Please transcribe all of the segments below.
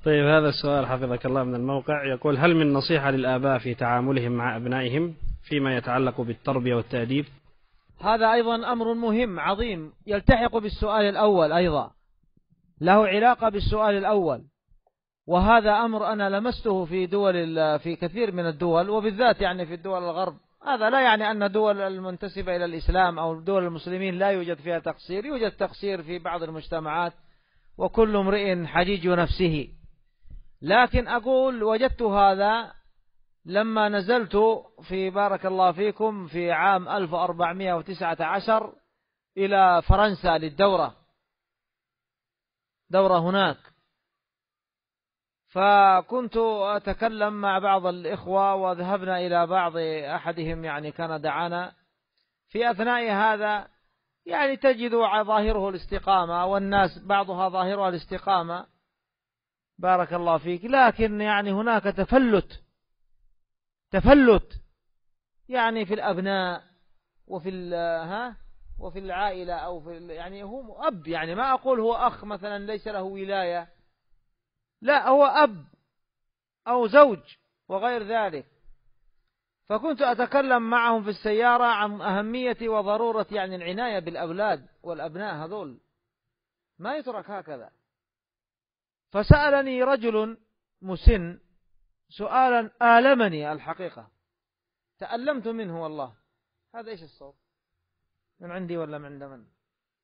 طيب، هذا السؤال حفظك الله من الموقع يقول: هل من نصيحة للآباء في تعاملهم مع أبنائهم فيما يتعلق بالتربية والتأديب؟ هذا أيضا أمر مهم عظيم يلتحق بالسؤال الأول، أيضا له علاقة بالسؤال الأول، وهذا أمر أنا لمسته في كثير من الدول، وبالذات يعني في الدول الغرب. هذا لا يعني أن دول المنتسبة إلى الإسلام أو دول المسلمين لا يوجد فيها تقصير، يوجد تقصير في بعض المجتمعات، وكل امرئ حجيج نفسه. لكن أقول وجدت هذا لما نزلت في بارك الله فيكم في عام 1419 إلى فرنسا للدورة هناك، فكنت أتكلم مع بعض الإخوة، وذهبنا إلى بعض أحدهم يعني كان دعانا. في أثناء هذا يعني تجد ظاهره الاستقامة، والناس بعضها ظاهرها الاستقامة بارك الله فيك، لكن يعني هناك تفلت يعني في الأبناء وفي العائلة، أو يعني هو أب، يعني ما أقول هو أخ مثلا ليس له ولاية، لا، هو أب أو زوج وغير ذلك. فكنت أتكلم معهم في السيارة عن أهمية وضرورة يعني العناية بالأولاد والأبناء، هذول ما يترك هكذا. فسألني رجل مسن سؤالا آلمني الحقيقة، تألمت منه والله. هذا إيش الصوت؟ من عندي ولا من عند من؟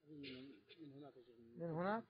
من هناك.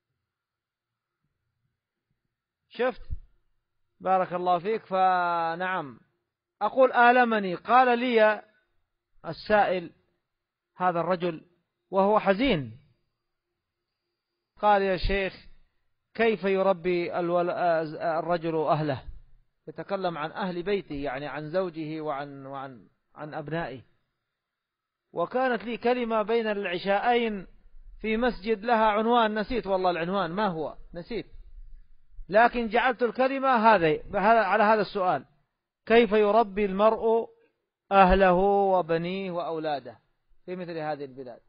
شفت بارك الله فيك. فنعم أقول آلمني. قال لي السائل هذا الرجل وهو حزين، قال: يا شيخ، كيف يربي الرجل أهله؟ يتكلم عن أهل بيته، يعني عن زوجه وعن أبنائه. وكانت لي كلمة بين العشاءين في مسجد لها عنوان، نسيت والله العنوان ما هو، نسيت، لكن جعلت الكلمة على هذا السؤال: كيف يربي المرء أهله وبنيه وأولاده في مثل هذه البلاد؟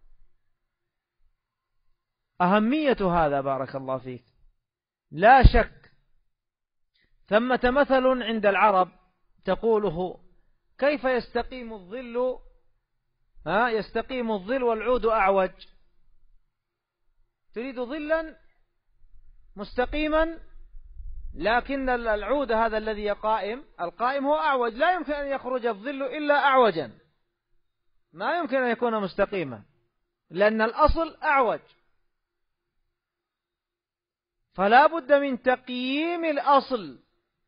أهمية هذا بارك الله فيك لا شك. ثمة مثل عند العرب تقوله: كيف يستقيم الظل يستقيم الظل والعود أعوج. تريد ظلا مستقيما، لكن العود هذا الذي القائم هو أعوج، لا يمكن أن يخرج الظل إلا أعوجا، ما يمكن أن يكون مستقيما لأن الأصل أعوج. فلا بد من تقييم الأصل،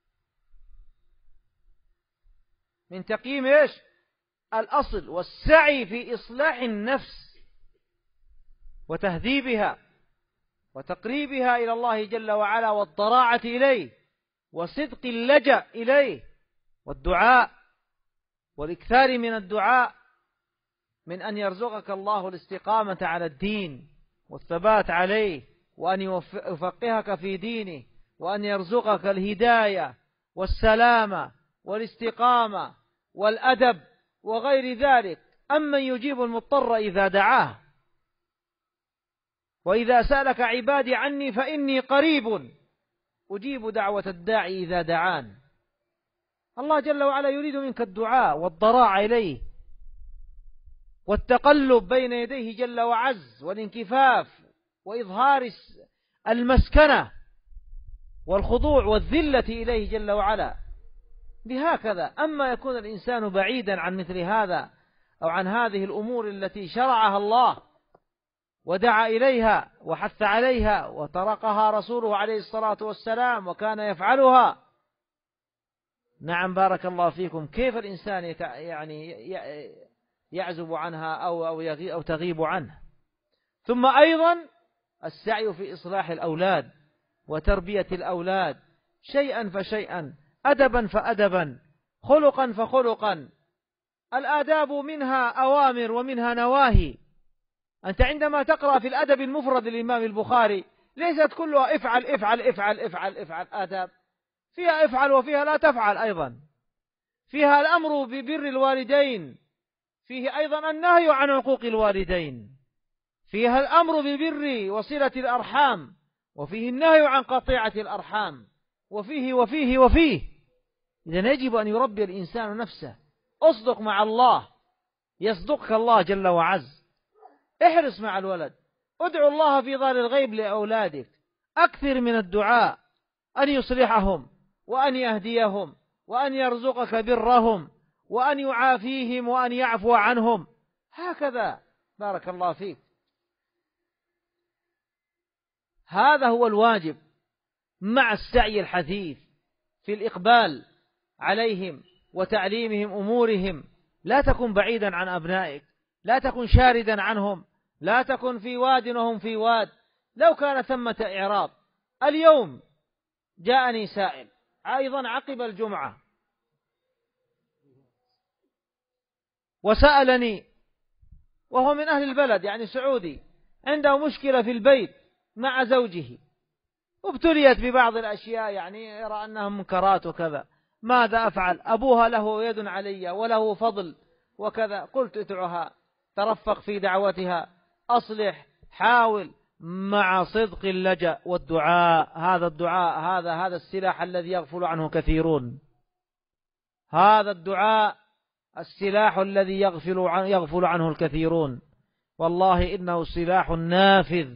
من تقييم إيش؟ الأصل، والسعي في إصلاح النفس وتهذيبها وتقريبها إلى الله جل وعلا، والضراعة إليه، وصدق اللجأ إليه، والدعاء، والإكثار من الدعاء من أن يرزقك الله الاستقامة على الدين والثبات عليه، وأن يفقهك في دينه، وأن يرزقك الهداية والسلامة والاستقامة والأدب وغير ذلك. أمن يجيب المضطر إذا دعاه، وإذا سألك عبادي عني فإني قريب أجيب دعوة الداعي إذا دعان. الله جل وعلا يريد منك الدعاء والضراع إليه، والتقلب بين يديه جل وعز، والانكفاف، وإظهار المسكنة والخضوع والذلة إليه جل وعلا. بهكذا. أما يكون الإنسان بعيدا عن مثل هذا أو عن هذه الأمور التي شرعها الله ودعا إليها وحث عليها وطرقها رسوله عليه الصلاة والسلام وكان يفعلها، نعم بارك الله فيكم، كيف الإنسان يعني يعزب عنها أو تغيب عنه؟ ثم أيضا السعي في إصلاح الأولاد وتربية الأولاد شيئا فشيئا، أدبا فأدبا، خلقا فخلقا. الآداب منها أوامر ومنها نواهي. أنت عندما تقرأ في الأدب المفرد للإمام البخاري ليست كلها افعل افعل افعل افعل افعل آداب، فيها افعل وفيها لا تفعل، أيضا فيها الأمر ببر الوالدين، فيه أيضا النهي عن عقوق الوالدين، فيها الأمر ببر وصلة الأرحام وفيه النهي عن قطيعة الأرحام، وفيه وفيه وفيه. إذن يجب أن يربي الإنسان نفسه. أصدق مع الله يصدقك الله جل وعز. احرص مع الولد، ادعو الله في ظهر الغيب لأولادك، أكثر من الدعاء أن يصلحهم وأن يهديهم وأن يرزقك برهم وأن يعافيهم وأن يعفو عنهم، هكذا. بارك الله فيك. هذا هو الواجب، مع السعي الحثيث في الإقبال عليهم وتعليمهم أمورهم. لا تكن بعيدا عن أبنائك، لا تكن شاردا عنهم، لا تكن في واد وهم في واد. لو كان ثمة إعراض. اليوم جاءني سائل أيضا عقب الجمعة وسألني، وهو من أهل البلد يعني سعودي، عنده مشكلة في البيت مع زوجه، ابتليت ببعض الأشياء يعني يرى أنها منكرات وكذا. ماذا أفعل؟ أبوها له يد علي وله فضل وكذا. قلت ادعها، ترفق في دعوتها، أصلح، حاول، مع صدق اللجأ والدعاء. هذا الدعاء هذا السلاح الذي يغفل عنه كثيرون. هذا الدعاء السلاح الذي يغفل عنه الكثيرون. والله إنه سلاح نافذ،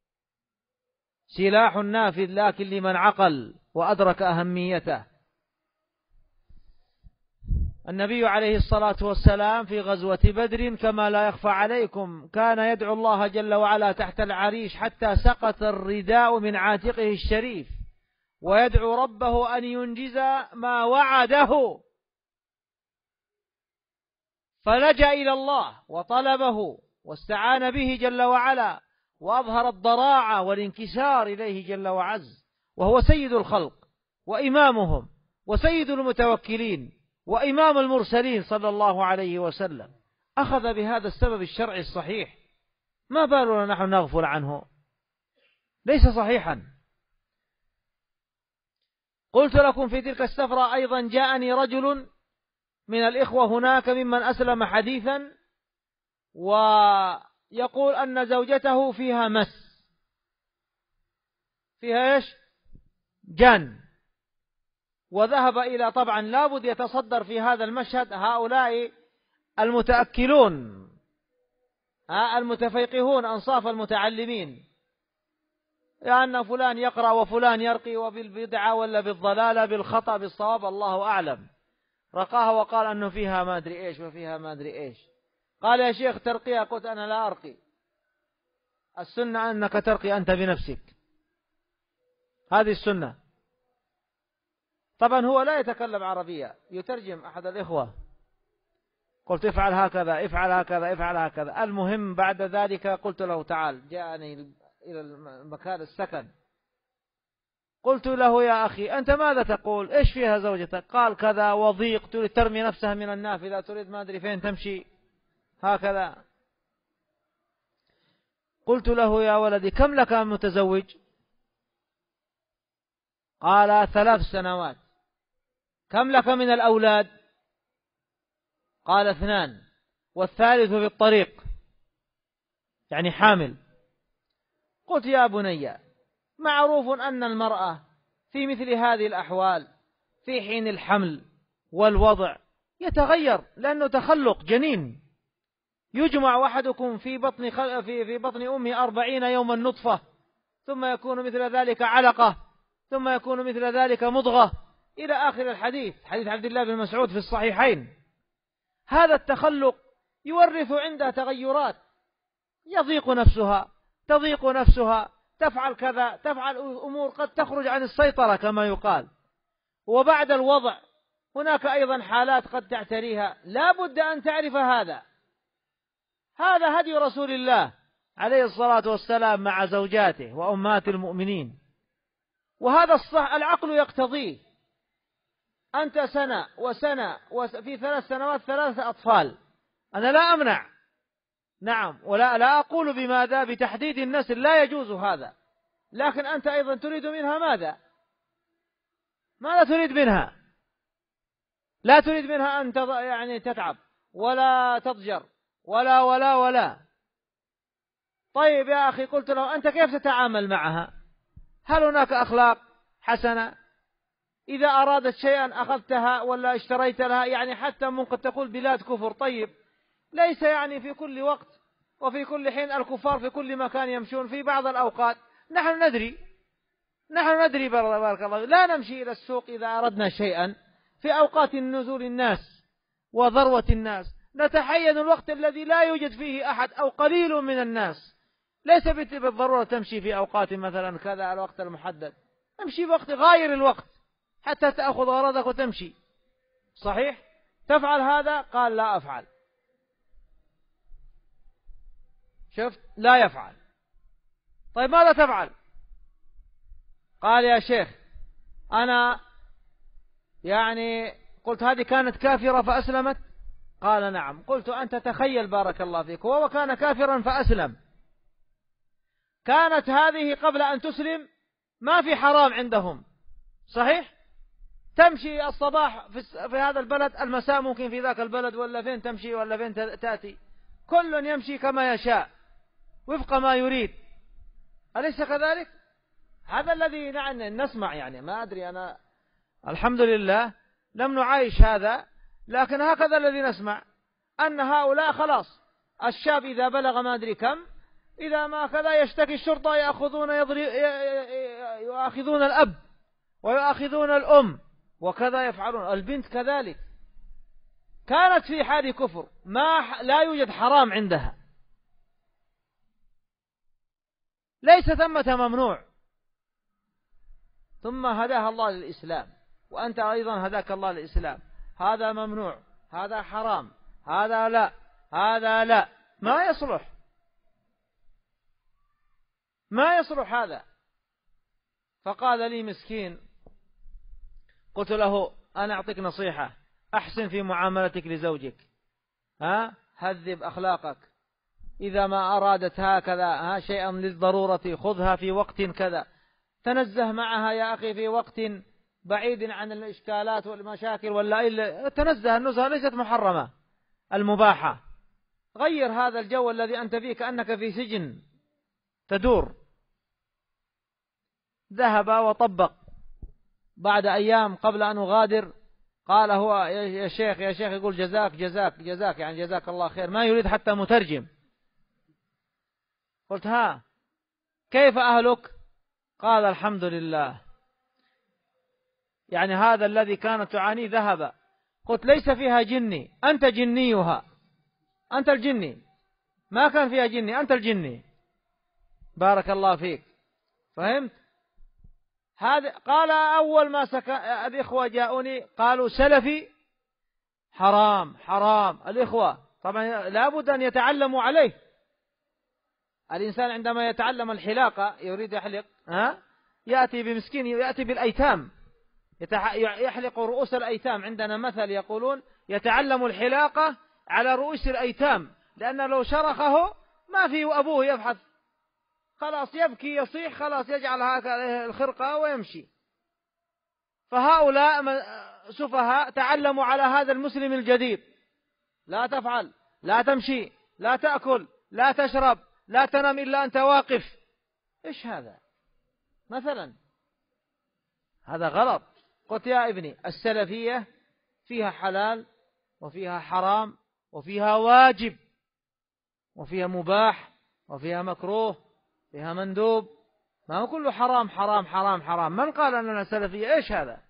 سلاح نافذ، لكن لمن عقل وأدرك أهميته. النبي عليه الصلاة والسلام في غزوة بدر كما لا يخفى عليكم كان يدعو الله جل وعلا تحت العريش حتى سقط الرداء من عاتقه الشريف، ويدعو ربه أن ينجز ما وعده، فلجأ إلى الله وطلبه واستعان به جل وعلا، وأظهر الضراعة والانكسار إليه جل وعز، وهو سيد الخلق وإمامهم وسيد المتوكلين وإمام المرسلين صلى الله عليه وسلم. أخذ بهذا السبب الشرعي الصحيح، ما بالنا نحن نغفل عنه؟ ليس صحيحا. قلت لكم في تلك السفرة أيضا جاءني رجل من الإخوة هناك ممن أسلم حديثا، ويقول أن زوجته فيها مس، فيها إيش؟ جن. وذهب إلى، طبعا لابد يتصدر في هذا المشهد هؤلاء المتأكلون المتفيقهون أنصاف المتعلمين، لأن فلان يقرأ وفلان يرقي، وبالبدعة ولا بالضلالة بالخطأ بالصواب الله أعلم، رقاها وقال أنه فيها ما أدري إيش وفيها ما أدري إيش. قال يا شيخ ترقيها، قلت أنا لا أرقي، السنة أنك ترقي أنت بنفسك، هذه السنة. طبعا هو لا يتكلم عربية، يترجم أحد الإخوة. قلت افعل هكذا افعل هكذا افعل هكذا. المهم بعد ذلك قلت له تعال، جاءني إلى المكان السكن، قلت له يا أخي أنت ماذا تقول؟ إيش فيها زوجتك؟ قال كذا وضيق، تريد ترمي نفسها من النافذة، تريد ما أدري فين تمشي هكذا. قلت له يا ولدي كم لك متزوج؟ قال 3 سنوات. كم لك من الأولاد؟ قال 2 والثالث في الطريق، يعني حامل. قلت يا بني معروف أن المرأة في مثل هذه الأحوال في حين الحمل والوضع يتغير، لأنه تخلق جنين، يجمع أحدكم في بطن أمه 40 يوما نطفة، ثم يكون مثل ذلك علقة، ثم يكون مثل ذلك مضغة، إلى آخر الحديث، حديث عبد الله بن مسعود في الصحيحين. هذا التخلق يورث عندها تغيرات، يضيق نفسها، تضيق نفسها، تفعل كذا، تفعل أمور قد تخرج عن السيطرة كما يقال. وبعد الوضع هناك أيضا حالات قد تعتريها، لا بد أن تعرف هذا. هذا هدي رسول الله عليه الصلاة والسلام مع زوجاته وأمهات المؤمنين، وهذا الصح العقل يقتضيه. أنت سنة وسنة وفي 3 سنوات 3 أطفال، أنا لا أمنع، نعم، لا أقول بماذا بتحديد النسل، لا يجوز هذا، لكن أنت أيضا تريد منها ماذا تريد منها؟ لا تريد منها أن يعني تتعب ولا تضجر ولا ولا ولا. طيب يا أخي، قلت له أنت كيف تتعامل معها؟ هل هناك أخلاق حسنة؟ إذا أرادت شيئا أخذتها ولا اشتريت لها، يعني حتى ممكن تقول بلاد كفر. طيب ليس يعني في كل وقت وفي كل حين الكفار في كل مكان يمشون. في بعض الأوقات نحن ندري بارك الله لا نمشي إلى السوق إذا أردنا شيئا في أوقات نزول الناس وذروة الناس، نتحين الوقت الذي لا يوجد فيه أحد أو قليل من الناس. ليس بالضرورة تمشي في أوقات مثلا كذا الوقت المحدد، امشي بوقت غاير الوقت حتى تأخذ غرضك وتمشي. صحيح؟ تفعل هذا؟ قال لا أفعل. شفت؟ لا يفعل. طيب ماذا تفعل؟ قال يا شيخ أنا يعني قلت هذه كانت كافرة فأسلمت؟ قال نعم. قلت أنت تخيل بارك الله فيك، هو كان كافرا فأسلم، كانت هذه قبل أن تسلم ما في حرام عندهم، صحيح؟ تمشي الصباح في هذا البلد، المساء ممكن في ذاك البلد، ولا فين تمشي ولا فين تأتي، كل يمشي كما يشاء وفق ما يريد، أليس كذلك؟ هذا الذي نسمع، يعني ما أدري أنا الحمد لله لم نعايش هذا، لكن هكذا الذي نسمع أن هؤلاء خلاص الشاب إذا بلغ ما أدري كم، إذا ما كذا يشتكي الشرطة، يأخذون الأب ويأخذون الأم وكذا يفعلون. البنت كذلك كانت في حال كفر، لا يوجد حرام عندها، ليس ثمة ممنوع، ثم هداها الله للإسلام، وأنت أيضا هداك الله للإسلام. هذا ممنوع، هذا حرام، هذا لا، هذا لا، ما يصلح، ما يصلح هذا. فقال لي مسكين، قلت له أنا أعطيك نصيحة، أحسن في معاملتك لزوجك، هذب أخلاقك، إذا ما أرادت هكذا شيئا للضرورة خذها في وقت كذا، تنزه معها يا أخي في وقت بعيد عن الإشكالات والمشاكل، ولا تنزه، النزهة ليست محرمة، المباحة. غير هذا الجو الذي أنت فيه كأنك في سجن تدور. ذهب وطبق. بعد أيام قبل أن أغادر قال هو يا شيخ يقول جزاك يعني جزاك الله خير، ما يريد حتى مترجم. قلت كيف أهلك؟ قال الحمد لله، يعني هذا الذي كانت تعانيه ذهب. قلت ليس فيها جني، أنت جنيها، أنت الجني، ما كان فيها جني، أنت الجني، بارك الله فيك. فهمت؟ هذا قال أول ما الإخوة جاءوني قالوا سلفي حرام. الإخوة طبعا لابد أن يتعلموا عليه. الإنسان عندما يتعلم الحلاقة يريد يحلق، يأتي بمسكين، يأتي بالأيتام، يحلق رؤوس الأيتام. عندنا مثل يقولون يتعلم الحلاقة على رؤوس الأيتام، لأن لو شرخه ما في أبوه يبحث، خلاص يبكي يصيح، خلاص يجعل هكذا الخرقة ويمشي. فهؤلاء سفهاء تعلموا على هذا المسلم الجديد، لا تفعل، لا تمشي، لا تأكل، لا تشرب، لا تنام إلا أنت واقف. إيش هذا مثلا؟ هذا غلط. قلت يا ابني السلفية فيها حلال وفيها حرام وفيها واجب وفيها مباح وفيها مكروه، فيها مندوب، ما هو كله حرام حرام حرام حرام. من قال أننا سلفية؟ إيش هذا؟